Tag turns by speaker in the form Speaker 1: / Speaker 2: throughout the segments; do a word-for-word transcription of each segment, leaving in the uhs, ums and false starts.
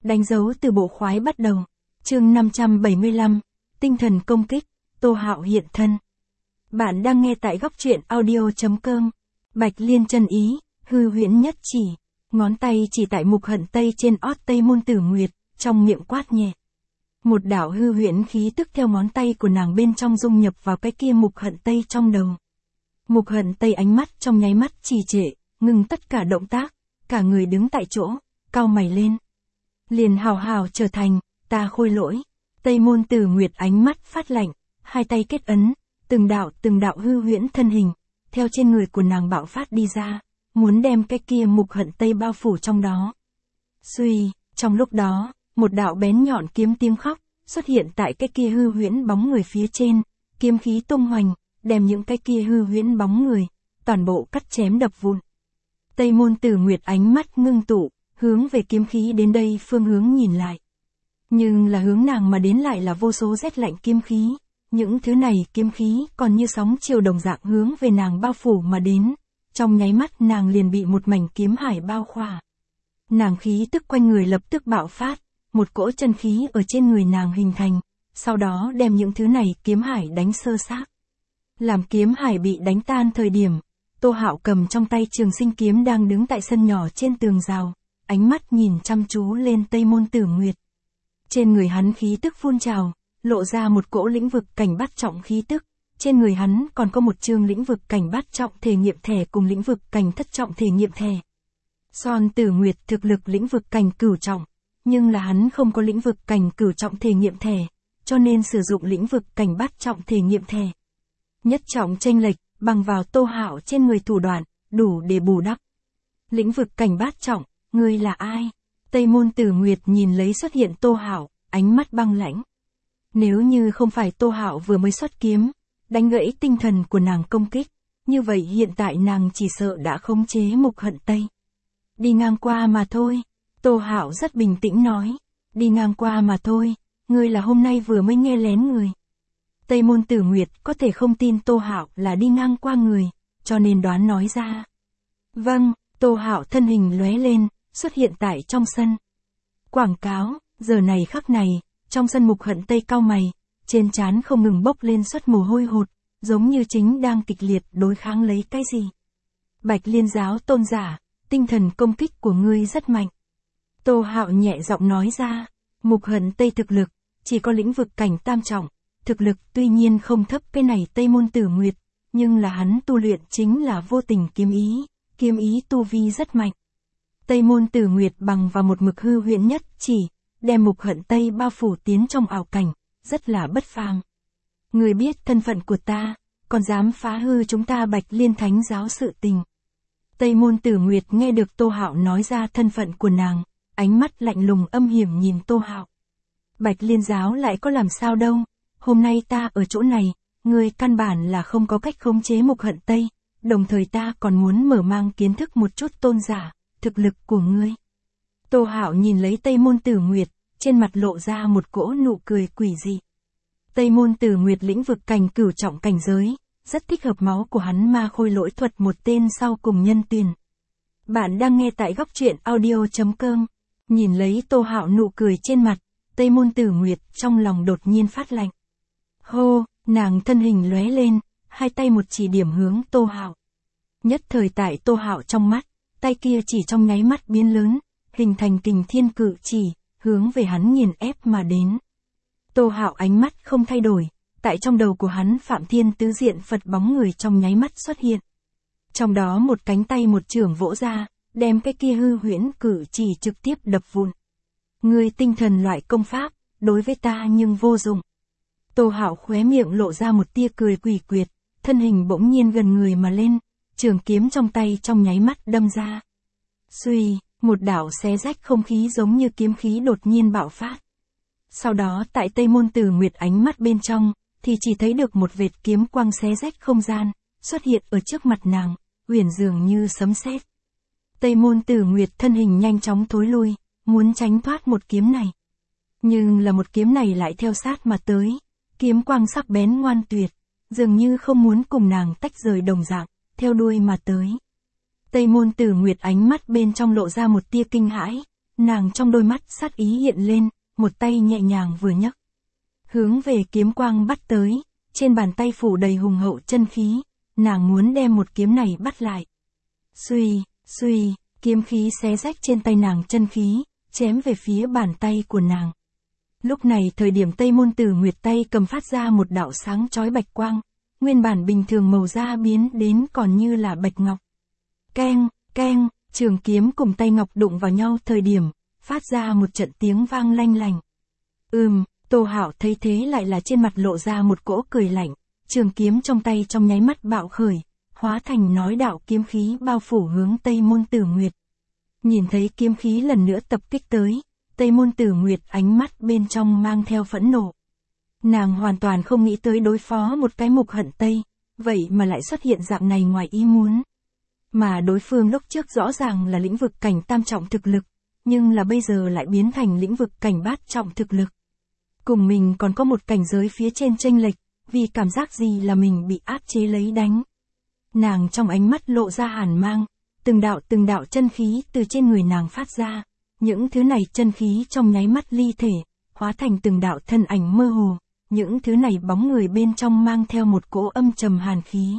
Speaker 1: Đánh dấu từ bộ khoái bắt đầu. Chương năm trăm bảy mươi lăm, tinh thần công kích, Tô Hạo hiện thân. Bạn đang nghe tại góc truyện audio chấm com. Bạch Liên chân ý, hư huyễn nhất chỉ, ngón tay chỉ tại mục hận tây trên ót Tây Môn Tử Nguyệt, trong miệng quát nhẹ. Một đạo hư huyễn khí tức theo ngón tay của nàng bên trong dung nhập vào cái kia mục hận tây trong đầu. Mục hận tây ánh mắt trong nháy mắt trì trệ, ngừng tất cả động tác, cả người đứng tại chỗ, cau mày lên. Liền hào hào trở thành, ta khôi lỗi. Tây Môn Tử Nguyệt ánh mắt phát lạnh, hai tay kết ấn, từng đạo từng đạo hư huyễn thân hình, theo trên người của nàng bạo phát đi ra, muốn đem cái kia mục hận tây bao phủ trong đó. Suy, trong lúc đó, một đạo bén nhọn kiếm tiếng khóc, xuất hiện tại cái kia hư huyễn bóng người phía trên, kiếm khí tung hoành, đem những cái kia hư huyễn bóng người, toàn bộ cắt chém đập vụn. Tây Môn Tử Nguyệt ánh mắt ngưng tụ, hướng về kiếm khí đến đây phương hướng nhìn lại. Nhưng là hướng nàng mà đến lại là vô số rét lạnh kiếm khí, những thứ này kiếm khí còn như sóng chiều đồng dạng hướng về nàng bao phủ mà đến, trong nháy mắt nàng liền bị một mảnh kiếm hải bao khỏa. Nàng khí tức quanh người lập tức bạo phát, một cỗ chân khí ở trên người nàng hình thành, sau đó đem những thứ này kiếm hải đánh sơ xác. Làm kiếm hải bị đánh tan thời điểm, Tô Hạo cầm trong tay Trường Sinh kiếm đang đứng tại sân nhỏ trên tường rào, ánh mắt nhìn chăm chú lên Tây Môn Tử Nguyệt. Trên người hắn khí tức phun trào, lộ ra một cỗ lĩnh vực cảnh bát trọng khí tức, trên người hắn còn có một chương lĩnh vực cảnh bát trọng thể nghiệm thẻ cùng lĩnh vực cảnh thất trọng thể nghiệm thẻ. Son Tử Nguyệt thực lực lĩnh vực cảnh cửu trọng, nhưng là hắn không có lĩnh vực cảnh cửu trọng thể nghiệm thẻ, cho nên sử dụng lĩnh vực cảnh bát trọng thể nghiệm thẻ. Nhất trọng chênh lệch, bằng vào Tô Hạo trên người thủ đoạn, đủ để bù đắp. Lĩnh vực cảnh bát trọng, ngươi là ai? Tây Môn Tử Nguyệt nhìn lấy xuất hiện Tô Hạo, ánh mắt băng lãnh. Nếu như không phải Tô Hạo vừa mới xuất kiếm, đánh gãy tinh thần của nàng công kích, như vậy hiện tại nàng chỉ sợ đã khống chế mục hận tây. Đi ngang qua mà thôi, Tô Hạo rất bình tĩnh nói, đi ngang qua mà thôi, ngươi là hôm nay vừa mới nghe lén người. Tây Môn Tử Nguyệt có thể không tin Tô Hạo là đi ngang qua người, cho nên đoán nói ra. Vâng, Tô Hạo thân hình lóe lên, xuất hiện tại trong sân. Quảng cáo, giờ này khắc này, trong sân mục hận tây cau mày, trên trán không ngừng bốc lên suất mồ hôi hột, giống như chính đang kịch liệt đối kháng lấy cái gì. Bạch Liên giáo tôn giả, tinh thần công kích của ngươi rất mạnh. Tô Hạo nhẹ giọng nói ra, mục hận tây thực lực, chỉ có lĩnh vực cảnh tam trọng, thực lực tuy nhiên không thấp cái này Tây Môn Tử Nguyệt, nhưng là hắn tu luyện chính là vô tình kiếm ý, kiếm ý tu vi rất mạnh. Tây Môn Tử Nguyệt bằng vào một mực hư huyễn nhất chỉ, đem mục hận tây bao phủ tiến trong ảo cảnh, rất là bất phàm. Người biết thân phận của ta, còn dám phá hư chúng ta Bạch Liên Thánh giáo sự tình. Tây Môn Tử Nguyệt nghe được Tô Hạo nói ra thân phận của nàng, ánh mắt lạnh lùng âm hiểm nhìn Tô Hạo. Bạch Liên giáo lại có làm sao đâu, hôm nay ta ở chỗ này, ngươi căn bản là không có cách khống chế mục hận tây, đồng thời ta còn muốn mở mang kiến thức một chút tôn giả, thực lực của ngươi. Tô Hạo nhìn lấy Tây Môn Tử Nguyệt, trên mặt lộ ra một cỗ nụ cười quỷ dị. Tây Môn Tử Nguyệt lĩnh vực cảnh cửu trọng cảnh giới, rất thích hợp máu của hắn ma khôi lỗi thuật một tên sau cùng nhân tuyển. Bạn đang nghe tại góc truyện audio chấm com. Nhìn lấy Tô Hạo nụ cười trên mặt, Tây Môn Tử Nguyệt trong lòng đột nhiên phát lạnh. Hô, nàng thân hình lóe lên, hai tay một chỉ điểm hướng Tô Hạo. Nhất thời tại Tô Hạo trong mắt, tay kia chỉ trong nháy mắt biến lớn, hình thành kình thiên cự chỉ, hướng về hắn nghiền ép mà đến. Tô Hạo ánh mắt không thay đổi, tại trong đầu của hắn Phạm Thiên tứ diện Phật bóng người trong nháy mắt xuất hiện. Trong đó một cánh tay một chưởng vỗ ra, đem cái kia hư huyễn cự chỉ trực tiếp đập vụn. Ngươi tinh thần loại công pháp, đối với ta nhưng vô dụng. Tô Hạo khóe miệng lộ ra một tia cười quỷ quyệt, thân hình bỗng nhiên gần người mà lên, trường kiếm trong tay trong nháy mắt đâm ra. Suy, một đạo xé rách không khí giống như kiếm khí đột nhiên bạo phát. Sau đó tại Tây Môn Tử Nguyệt ánh mắt bên trong, thì chỉ thấy được một vệt kiếm quang xé rách không gian, xuất hiện ở trước mặt nàng, uyển dường như sấm sét. Tây Môn Tử Nguyệt thân hình nhanh chóng thối lui, muốn tránh thoát một kiếm này. Nhưng là một kiếm này lại theo sát mà tới, kiếm quang sắc bén ngoan tuyệt, dường như không muốn cùng nàng tách rời đồng dạng, theo đuôi mà tới. Tây Môn Tử Nguyệt ánh mắt bên trong lộ ra một tia kinh hãi, nàng trong đôi mắt sát ý hiện lên, một tay nhẹ nhàng vừa nhấc. Hướng về kiếm quang bắt tới, trên bàn tay phủ đầy hùng hậu chân khí, nàng muốn đem một kiếm này bắt lại. Xuy, xuy, kiếm khí xé rách trên tay nàng chân khí, chém về phía bàn tay của nàng. Lúc này thời điểm Tây Môn Tử Nguyệt tay cầm phát ra một đạo sáng chói bạch quang, nguyên bản bình thường màu da biến đến còn như là bạch ngọc. Keng, keng, trường kiếm cùng tay ngọc đụng vào nhau thời điểm, phát ra một trận tiếng vang lanh lành. Ừm, Tô Hạo thấy thế lại là trên mặt lộ ra một cỗ cười lạnh, trường kiếm trong tay trong nháy mắt bạo khởi, hóa thành nói đạo kiếm khí bao phủ hướng Tây Môn Tử Nguyệt. Nhìn thấy kiếm khí lần nữa tập kích tới, Tây Môn Tử Nguyệt ánh mắt bên trong mang theo phẫn nộ. Nàng hoàn toàn không nghĩ tới đối phó một cái mục hận Tây, vậy mà lại xuất hiện dạng này ngoài ý muốn. Mà đối phương lúc trước rõ ràng là lĩnh vực cảnh tam trọng thực lực, nhưng là bây giờ lại biến thành lĩnh vực cảnh bát trọng thực lực. Cùng mình còn có một cảnh giới phía trên chênh lệch, vì cảm giác gì là mình bị áp chế lấy đánh. Nàng trong ánh mắt lộ ra hàn mang, từng đạo từng đạo chân khí từ trên người nàng phát ra, những thứ này chân khí trong nháy mắt ly thể, hóa thành từng đạo thân ảnh mơ hồ, những thứ này bóng người bên trong mang theo một cỗ âm trầm hàn khí.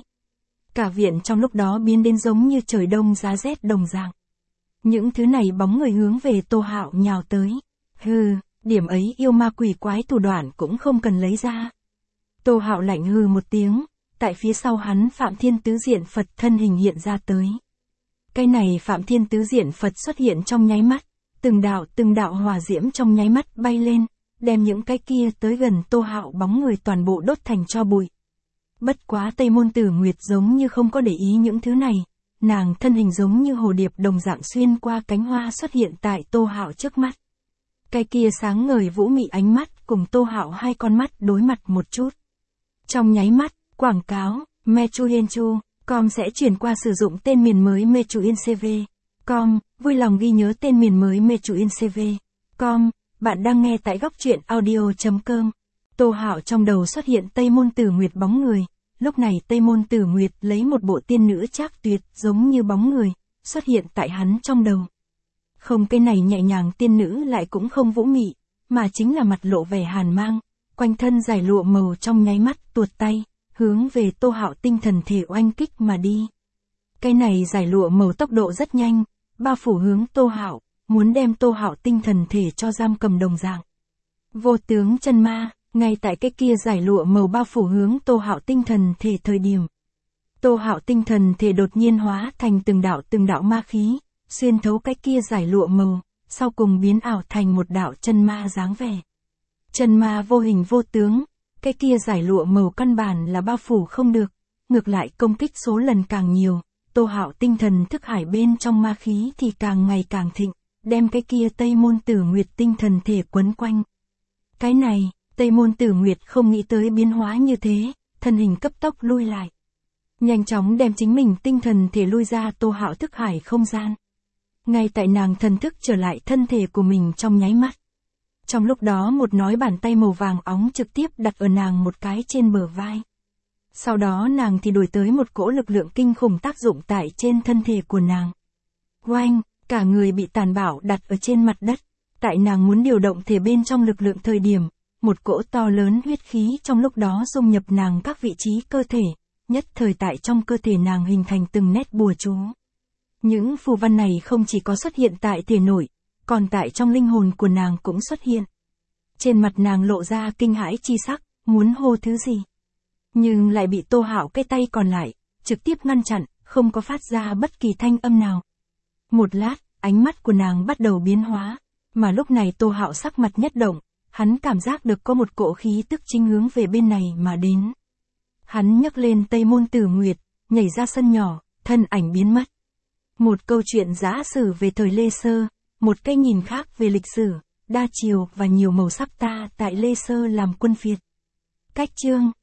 Speaker 1: Cả viện trong lúc đó biến đến giống như trời đông giá rét đồng dạng. Những thứ này bóng người hướng về Tô Hạo nhào tới. Hừ, điểm ấy yêu ma quỷ quái thủ đoạn cũng không cần lấy ra. Tô Hạo lạnh hừ một tiếng, tại phía sau hắn Phạm Thiên Tứ Diện Phật thân hình hiện ra tới. Cái này Phạm Thiên Tứ Diện Phật xuất hiện trong nháy mắt, từng đạo từng đạo hỏa diễm trong nháy mắt bay lên, đem những cái kia tới gần Tô Hạo bóng người toàn bộ đốt thành tro bụi. Bất quá Tây Môn Tử Nguyệt giống như không có để ý những thứ này, nàng thân hình giống như hồ điệp đồng dạng xuyên qua cánh hoa xuất hiện tại Tô Hạo trước mắt. Cái kia sáng ngời vũ mị ánh mắt cùng Tô Hạo hai con mắt đối mặt một chút. Trong nháy mắt, quảng cáo, Mechuyenchu, com sẽ chuyển qua sử dụng tên miền mới Mechuyencv. Com, vui lòng ghi nhớ tên miền mới Mechuyencv. Com, bạn đang nghe tại góc truyện audio.com. Tô Hạo trong đầu xuất hiện Tây Môn Tử Nguyệt bóng người, lúc này Tây Môn Tử Nguyệt lấy một bộ tiên nữ trác tuyệt giống như bóng người, xuất hiện tại hắn trong đầu. Không, cái này nhẹ nhàng tiên nữ lại cũng không vũ mị, mà chính là mặt lộ vẻ hàn mang, quanh thân giải lụa màu trong nháy mắt tuột tay, hướng về Tô Hạo tinh thần thể oanh kích mà đi. Cái này giải lụa màu tốc độ rất nhanh, bao phủ hướng Tô Hạo, muốn đem Tô Hạo tinh thần thể cho giam cầm đồng dạng. Vô tướng chân ma, ngay tại cái kia giải lụa màu bao phủ hướng Tô Hạo tinh thần thể thời điểm. Tô Hạo tinh thần thể đột nhiên hóa thành từng đạo từng đạo ma khí, xuyên thấu cái kia giải lụa màu, sau cùng biến ảo thành một đạo chân ma dáng vẻ. Chân ma vô hình vô tướng, cái kia giải lụa màu căn bản là bao phủ không được, ngược lại công kích số lần càng nhiều, Tô Hạo tinh thần thức hải bên trong ma khí thì càng ngày càng thịnh, đem cái kia Tây Môn Tử Nguyệt tinh thần thể quấn quanh. Cái này, Tây Môn Tử Nguyệt không nghĩ tới biến hóa như thế, thân hình cấp tốc lui lại. Nhanh chóng đem chính mình tinh thần thể lui ra Tô Hạo thức hải không gian. Ngay tại nàng thần thức trở lại thân thể của mình trong nháy mắt. Trong lúc đó một nói bàn tay màu vàng óng trực tiếp đặt ở nàng một cái trên bờ vai. Sau đó nàng thì đổi tới một cỗ lực lượng kinh khủng tác dụng tại trên thân thể của nàng. Oanh, cả người bị tàn bạo đặt ở trên mặt đất. Tại nàng muốn điều động thể bên trong lực lượng thời điểm, một cỗ to lớn huyết khí trong lúc đó dung nhập nàng các vị trí cơ thể, nhất thời tại trong cơ thể nàng hình thành từng nét bùa chú. Những phù văn này không chỉ có xuất hiện tại thể nội, còn tại trong linh hồn của nàng cũng xuất hiện. Trên mặt nàng lộ ra kinh hãi chi sắc, muốn hô thứ gì. Nhưng lại bị Tô Hạo cái tay còn lại, trực tiếp ngăn chặn, không có phát ra bất kỳ thanh âm nào. Một lát, ánh mắt của nàng bắt đầu biến hóa, mà lúc này Tô Hạo sắc mặt nhất động, hắn cảm giác được có một cỗ khí tức chính hướng về bên này mà đến. Hắn nhấc lên Tây Môn Tử Nguyệt, nhảy ra sân nhỏ, thân ảnh biến mất. Một câu chuyện giả sử về thời Lê Sơ, một cái nhìn khác về lịch sử, đa chiều và nhiều màu sắc ta tại Lê Sơ làm quân phiệt. Cách chương